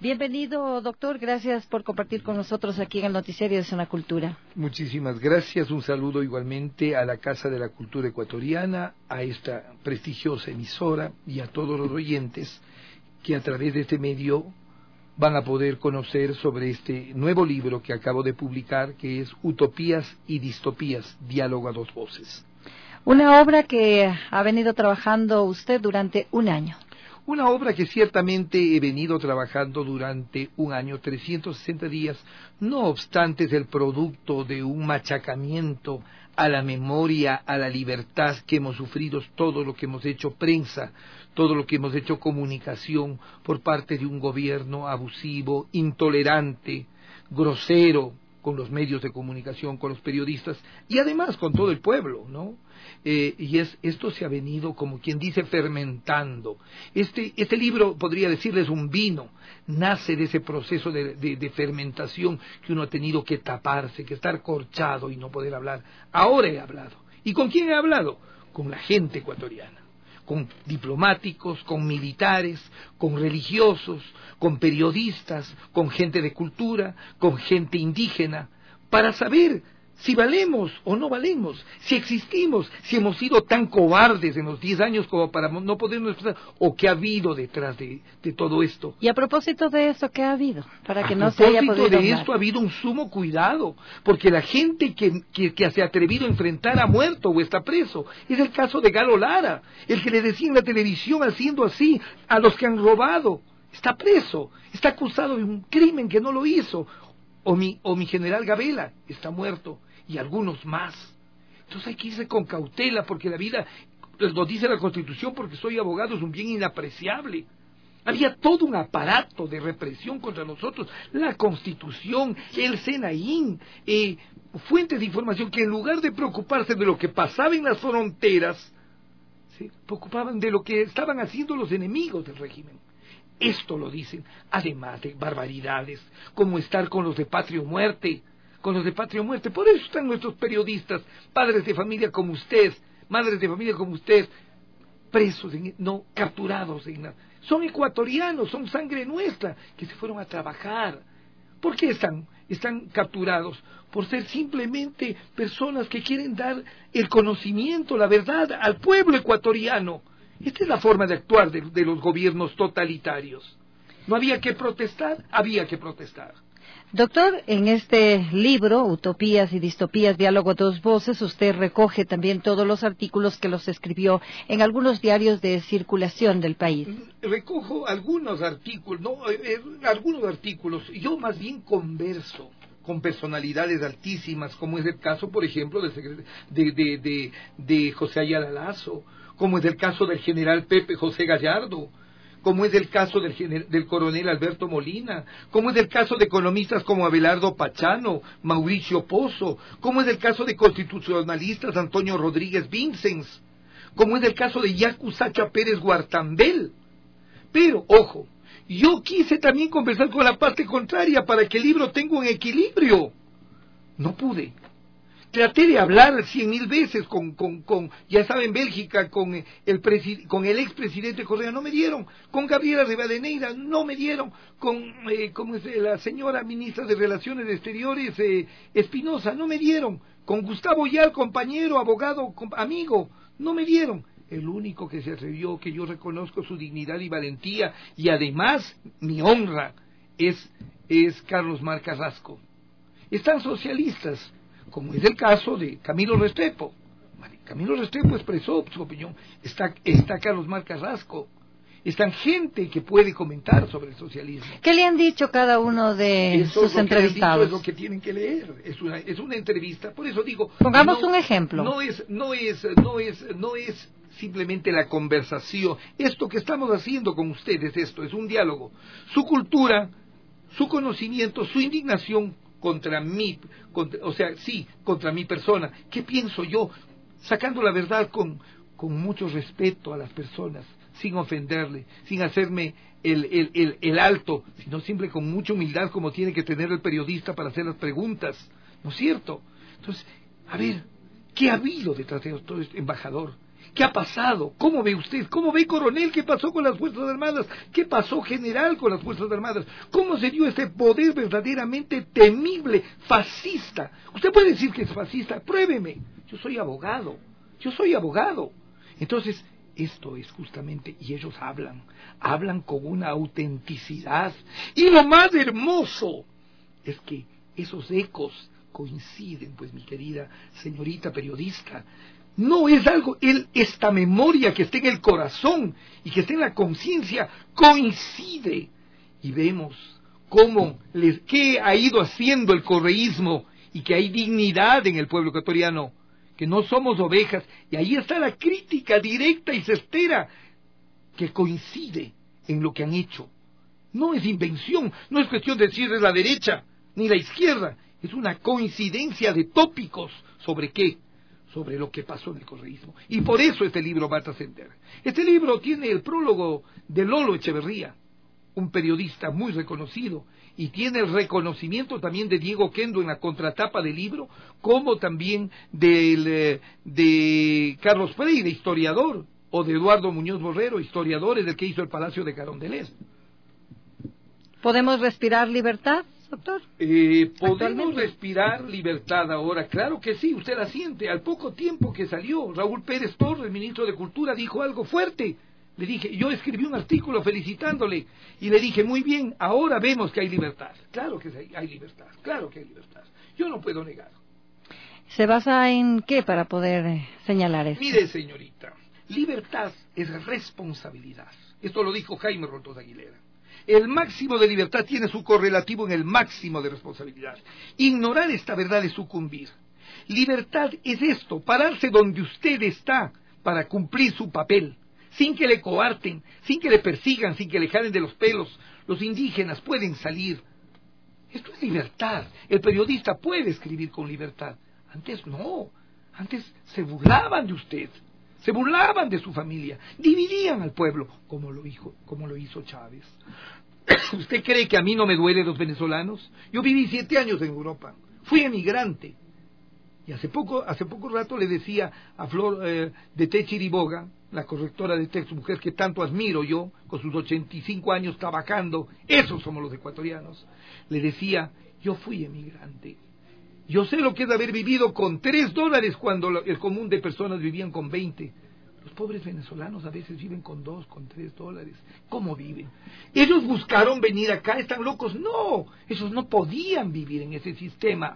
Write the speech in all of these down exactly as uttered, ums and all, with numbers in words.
Bienvenido, doctor. Gracias por compartir con nosotros aquí en el Noticiario de Zona Cultura. Muchísimas gracias. Un saludo igualmente a la Casa de la Cultura Ecuatoriana, a esta prestigiosa emisora y a todos los oyentes que a través de este medio van a poder conocer sobre este nuevo libro que acabo de publicar, que es Utopías y Distopías, Diálogo a dos voces. Una obra que ha venido trabajando usted durante un año. Una obra que ciertamente he venido trabajando durante un año, trescientos sesenta días, no obstante es el producto de un machacamiento a la memoria, a la libertad que hemos sufrido, todo lo que hemos hecho prensa, todo lo que hemos hecho comunicación por parte de un gobierno abusivo, intolerante, grosero con los medios de comunicación, con los periodistas y además con todo el pueblo, ¿no? Eh, y es, esto se ha venido, como quien dice, fermentando. Este, este libro, podría decirles, un vino, nace de ese proceso de, de, de fermentación que uno ha tenido que taparse, que estar corchado y no poder hablar. Ahora he hablado. ¿Y con quién he hablado? Con la gente ecuatoriana, con diplomáticos, con militares, con religiosos, con periodistas, con gente de cultura, con gente indígena, para saber si valemos o no valemos, si existimos, si hemos sido tan cobardes en los diez años como para no podernos expresar, o qué ha habido detrás de, de todo esto. Y a propósito de eso, ¿qué ha habido? Para que a no se haya podido propósito de hablar. esto ha habido un sumo cuidado, porque la gente que, que, que se ha atrevido a enfrentar ha muerto o está preso. Es el caso de Galo Lara, el que le decía en la televisión haciendo así a los que han robado. Está preso, está acusado de un crimen que no lo hizo. O mi, o mi general Gabela está muerto, y algunos más. Entonces hay que irse con cautela, porque la vida, lo dice la Constitución, porque soy abogado, es un bien inapreciable. Había todo un aparato de represión contra nosotros, la Constitución, el SENAIN, eh, fuentes de información que en lugar de preocuparse de lo que pasaba en las fronteras, se preocupaban de lo que estaban haciendo los enemigos del régimen. Esto lo dicen, además de barbaridades, como estar con los de Patria o Muerte, con los de Patria o Muerte. Por eso están nuestros periodistas, padres de familia como usted, madres de familia como usted, presos, en, no, capturados. En la, son ecuatorianos, son sangre nuestra, que se fueron a trabajar. ¿Por qué están, están capturados? Por ser simplemente personas que quieren dar el conocimiento, la verdad, al pueblo ecuatoriano. Esta es la forma de actuar de, de los gobiernos totalitarios. No había que protestar, había que protestar. Doctor, en este libro, Utopías y Distopías, Diálogo a dos voces, usted recoge también todos los artículos que los escribió en algunos diarios de circulación del país. Recojo algunos artículos, no, eh, algunos artículos. Yo más bien converso con personalidades altísimas, como es el caso, por ejemplo, de, de, de, de, de José Ayala Lazo, como es el caso del general Pepe José Gallardo, como es el caso del, gener, del coronel Alberto Molina, como es el caso de economistas como Abelardo Pachano, Mauricio Pozo, como es el caso de constitucionalistas Antonio Rodríguez Vincens, como es el caso de Yacu Sacha Pérez Guartambel. Pero, ojo, yo quise también conversar con la parte contraria para que el libro tenga un equilibrio. No pude. Traté de hablar cien mil veces con, con, con, ya estaba en Bélgica, con el, presi, con el expresidente Correa, no me dieron, con Gabriela Rivadeneira, no me dieron, con, eh, con la señora ministra de Relaciones Exteriores, eh, Espinosa, no me dieron, con Gustavo Yal, compañero, abogado, com, amigo, no me dieron. El único que se atrevió, que yo reconozco su dignidad y valentía, y además mi honra, es, es Carlos Mar Carrasco. Están socialistas, como es el caso de Camilo Restrepo. Camilo Restrepo expresó su opinión. Está, está Carlos Mar Carrasco. Están gente que puede comentar sobre el socialismo. ¿Qué le han dicho cada uno de eso sus es entrevistados? Es lo que tienen que leer. Es una, es una entrevista. Por eso digo. Pongamos no, un ejemplo. No es, no es, no es, no es simplemente la conversación. Esto que estamos haciendo con ustedes, esto es un diálogo. Su cultura, su conocimiento, su indignación contra mí, contra, o sea, sí, contra mi persona. ¿Qué pienso yo? Sacando la verdad con, con mucho respeto a las personas, sin ofenderle, sin hacerme el, el, el, el alto, sino siempre con mucha humildad como tiene que tener el periodista para hacer las preguntas, ¿no es cierto? Entonces, a ver, ¿qué ha habido detrás de todo este embajador? ¿Qué ha pasado? ¿Cómo ve usted? ¿Cómo ve, coronel? ¿Qué pasó con las Fuerzas Armadas? ¿Qué pasó, general, con las Fuerzas Armadas? ¿Cómo se dio ese poder verdaderamente temible, fascista? Usted puede decir que es fascista, pruébeme. Yo soy abogado, yo soy abogado. Entonces, esto es justamente, y ellos hablan, hablan con una autenticidad. Y lo más hermoso es que esos ecos coinciden, pues, mi querida señorita periodista. No es algo, él, esta memoria que está en el corazón y que está en la conciencia, coincide. Y vemos cómo, les, qué ha ido haciendo el correísmo y que hay dignidad en el pueblo ecuatoriano, que no somos ovejas. Y ahí está la crítica directa y certera que coincide en lo que han hecho. No es invención, no es cuestión de decir es la derecha ni la izquierda, es una coincidencia de tópicos. ¿Sobre qué? Sobre lo que pasó en el correísmo. Y por eso este libro va a trascender. Este libro tiene el prólogo de Lolo Echeverría, un periodista muy reconocido, y tiene el reconocimiento también de Diego Kendo en la contratapa del libro, como también del, de Carlos Freire, historiador, o de Eduardo Muñoz Borrero, historiadores del que hizo el Palacio de Carondelet. ¿Podemos respirar libertad, doctor? Eh, ¿Podemos respirar libertad ahora? Claro que sí, usted la siente. Al poco tiempo que salió, Raúl Pérez Torres, ministro de Cultura, dijo algo fuerte. Le dije, yo escribí un artículo felicitándole, y le dije, muy bien, ahora vemos que hay libertad. Claro que hay, hay libertad, claro que hay libertad. Yo no puedo negar. ¿Se basa en qué para poder eh, señalar esto? Mire, señorita, libertad es responsabilidad. Esto lo dijo Jaime Roldos Aguilera. El máximo de libertad tiene su correlativo en el máximo de responsabilidad. Ignorar esta verdad es sucumbir. Libertad es esto, pararse donde usted está para cumplir su papel, sin que le coarten, sin que le persigan, sin que le jalen de los pelos. Los indígenas pueden salir. Esto es libertad. El periodista puede escribir con libertad. Antes no. Antes se burlaban de usted. Se burlaban de su familia, dividían al pueblo, como lo hizo, como lo hizo Chávez. ¿Usted cree que a mí no me duele los venezolanos? Yo viví siete años en Europa, fui emigrante. Y hace poco, hace poco rato le decía a Flor eh, de Té Chiriboga, la correctora de texto, mujer que tanto admiro yo, con sus ochenta y cinco años trabajando, esos somos los ecuatorianos, le decía, yo fui emigrante. Yo sé lo que es haber vivido con tres dólares cuando el común de personas vivían con veinte. Los pobres venezolanos a veces viven con dos, con tres dólares. ¿Cómo viven? ¿Ellos buscaron venir acá? ¿Están locos? No, ellos no podían vivir en ese sistema.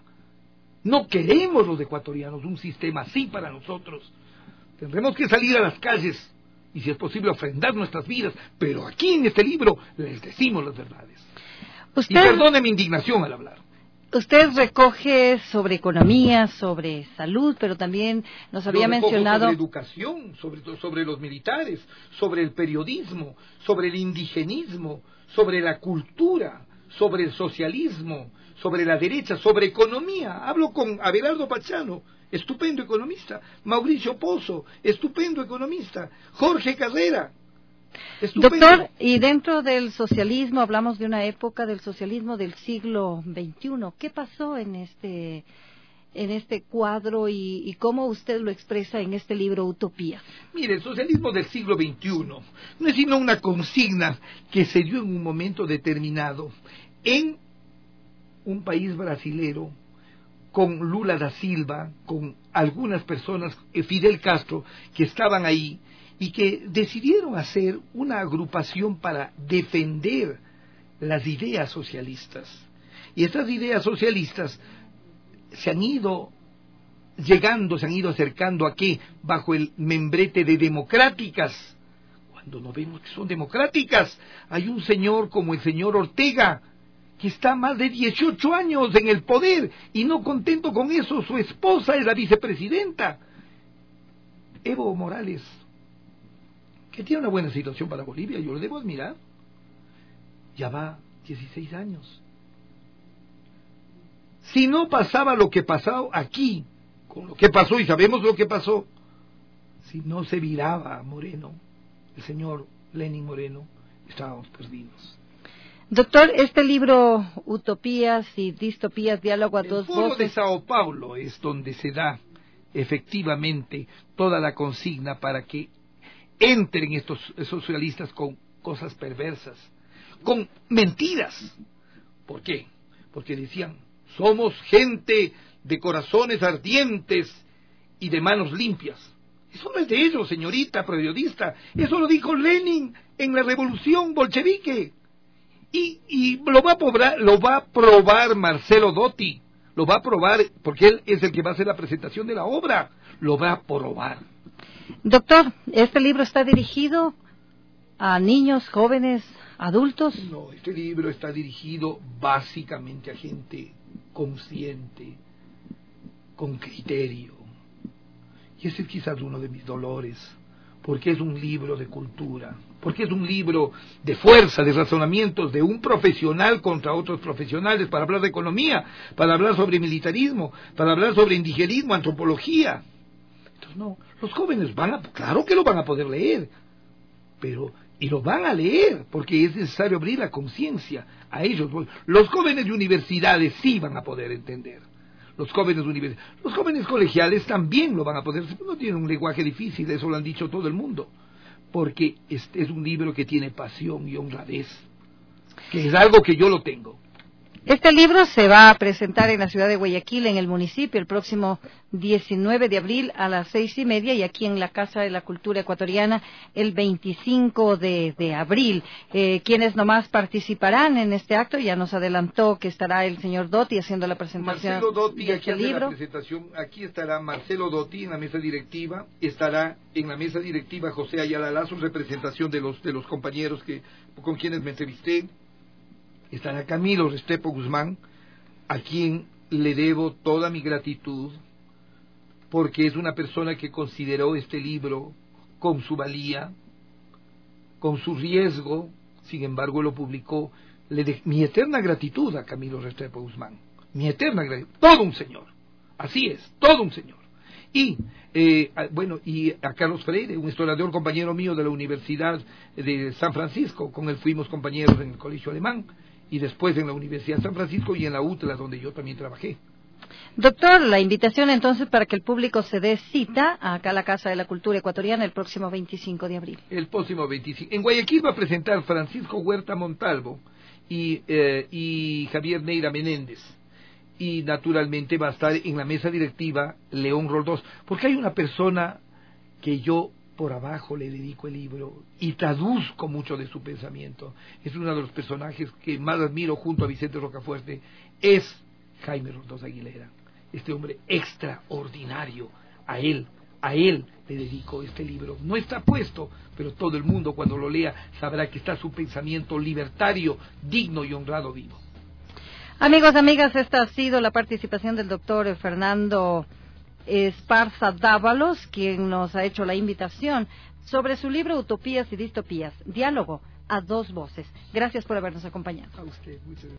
No queremos los ecuatorianos un sistema así para nosotros. Tendremos que salir a las calles y, si es posible, ofrendar nuestras vidas. Pero aquí en este libro les decimos las verdades. ¿Usted... Y perdone mi indignación al hablar. Usted recoge sobre economía, sobre salud, pero también nos había mencionado... sobre educación, sobre, sobre los militares, sobre el periodismo, sobre el indigenismo, sobre la cultura, sobre el socialismo, sobre la derecha, sobre economía. Hablo con Abelardo Pachano, estupendo economista, Mauricio Pozo, estupendo economista, Jorge Carrera. Estupendo. Doctor, y dentro del socialismo, hablamos de una época del socialismo del siglo veintiuno. ¿Qué pasó en este en este cuadro y, y cómo usted lo expresa en este libro Utopía? Mire, el socialismo del siglo veintiuno no es sino una consigna que se dio en un momento determinado en un país brasilero, con Lula da Silva, con algunas personas, Fidel Castro, que estaban ahí, y que decidieron hacer una agrupación para defender las ideas socialistas. Y estas ideas socialistas se han ido llegando, se han ido acercando a qué, bajo el membrete de democráticas. Cuando no vemos que son democráticas, hay un señor como el señor Ortega, que está más de dieciocho años en el poder, y no contento con eso, su esposa es la vicepresidenta, Evo Morales, que tiene una buena situación para Bolivia, yo lo debo admirar. Ya va dieciséis años. Si no pasaba lo que pasó aquí, con lo que pasó, y sabemos lo que pasó, si no se viraba Moreno, el señor Lenín Moreno, estábamos perdidos. Doctor, este libro, Utopías y Distopías, Diálogo a el dos foro voces... de Sao Paulo es donde se da efectivamente toda la consigna para que entren estos socialistas con cosas perversas, con mentiras. ¿Por qué? Porque decían, somos gente de corazones ardientes y de manos limpias. Eso no es de ellos, señorita periodista, eso lo dijo Lenin en la revolución bolchevique. Y, y lo va a probar, lo va a probar Marcelo Dotti, lo va a probar porque él es el que va a hacer la presentación de la obra, lo va a probar. Doctor, ¿este libro está dirigido a niños, jóvenes, adultos? No, este libro está dirigido básicamente a gente consciente, con criterio. Y ese es quizás uno de mis dolores, porque es un libro de cultura, porque es un libro de fuerza, de razonamientos de un profesional contra otros profesionales, para hablar de economía, para hablar sobre militarismo, para hablar sobre indigenismo, antropología. Entonces no, los jóvenes van a, claro que lo van a poder leer, pero, y lo van a leer, porque es necesario abrir la conciencia a ellos. Los jóvenes de universidades sí van a poder entender. Los jóvenes univers... los jóvenes colegiales también lo van a poder, no tienen un lenguaje difícil, eso lo han dicho todo el mundo, porque este es un libro que tiene pasión y honradez, que es algo que yo lo tengo. Este libro se va a presentar en la ciudad de Guayaquil, en el municipio, el próximo diecinueve de abril a las seis y media, y aquí en la Casa de la Cultura Ecuatoriana el veinticinco de abril. Eh, ¿Quiénes nomás participarán en este acto? Ya nos adelantó que estará el señor Dotti haciendo la presentación. Marcelo Dotti, de aquí este hace libro. La presentación, aquí estará Marcelo Dotti en la mesa directiva, estará en la mesa directiva José Ayala Lazo, en representación de los, de los compañeros que, con quienes me entrevisté. Estará Camilo Restrepo Guzmán, a quien le debo toda mi gratitud, porque es una persona que consideró este libro con su valía, con su riesgo, sin embargo lo publicó. Le de... Mi eterna gratitud a Camilo Restrepo Guzmán, mi eterna gratitud, todo un señor, así es, todo un señor. Y, eh, bueno, y a Carlos Freire, un historiador compañero mío de la Universidad de San Francisco, con él fuimos compañeros en el Colegio Alemán, y después en la Universidad de San Francisco y en la UTLA, donde yo también trabajé. Doctor, la invitación entonces para que el público se dé cita acá a la Casa de la Cultura Ecuatoriana el próximo veinticinco de abril. El próximo veinticinco. En Guayaquil va a presentar Francisco Huerta Montalvo y, eh, y Javier Neira Menéndez. Y naturalmente va a estar en la mesa directiva León Roldós, porque hay una persona que yo por abajo le dedico el libro y traduzco mucho de su pensamiento. Es uno de los personajes que más admiro junto a Vicente Rocafuerte, es Jaime Roldós Aguilera, este hombre extraordinario. A él, a él le dedico este libro. No está puesto, pero todo el mundo cuando lo lea sabrá que está su pensamiento libertario, digno y honrado vivo. Amigos, amigas, esta ha sido la participación del doctor Fernando Esparza Dávalos, quien nos ha hecho la invitación sobre su libro Utopías y Distopías, diálogo a dos voces. Gracias por habernos acompañado. A usted, muchas gracias.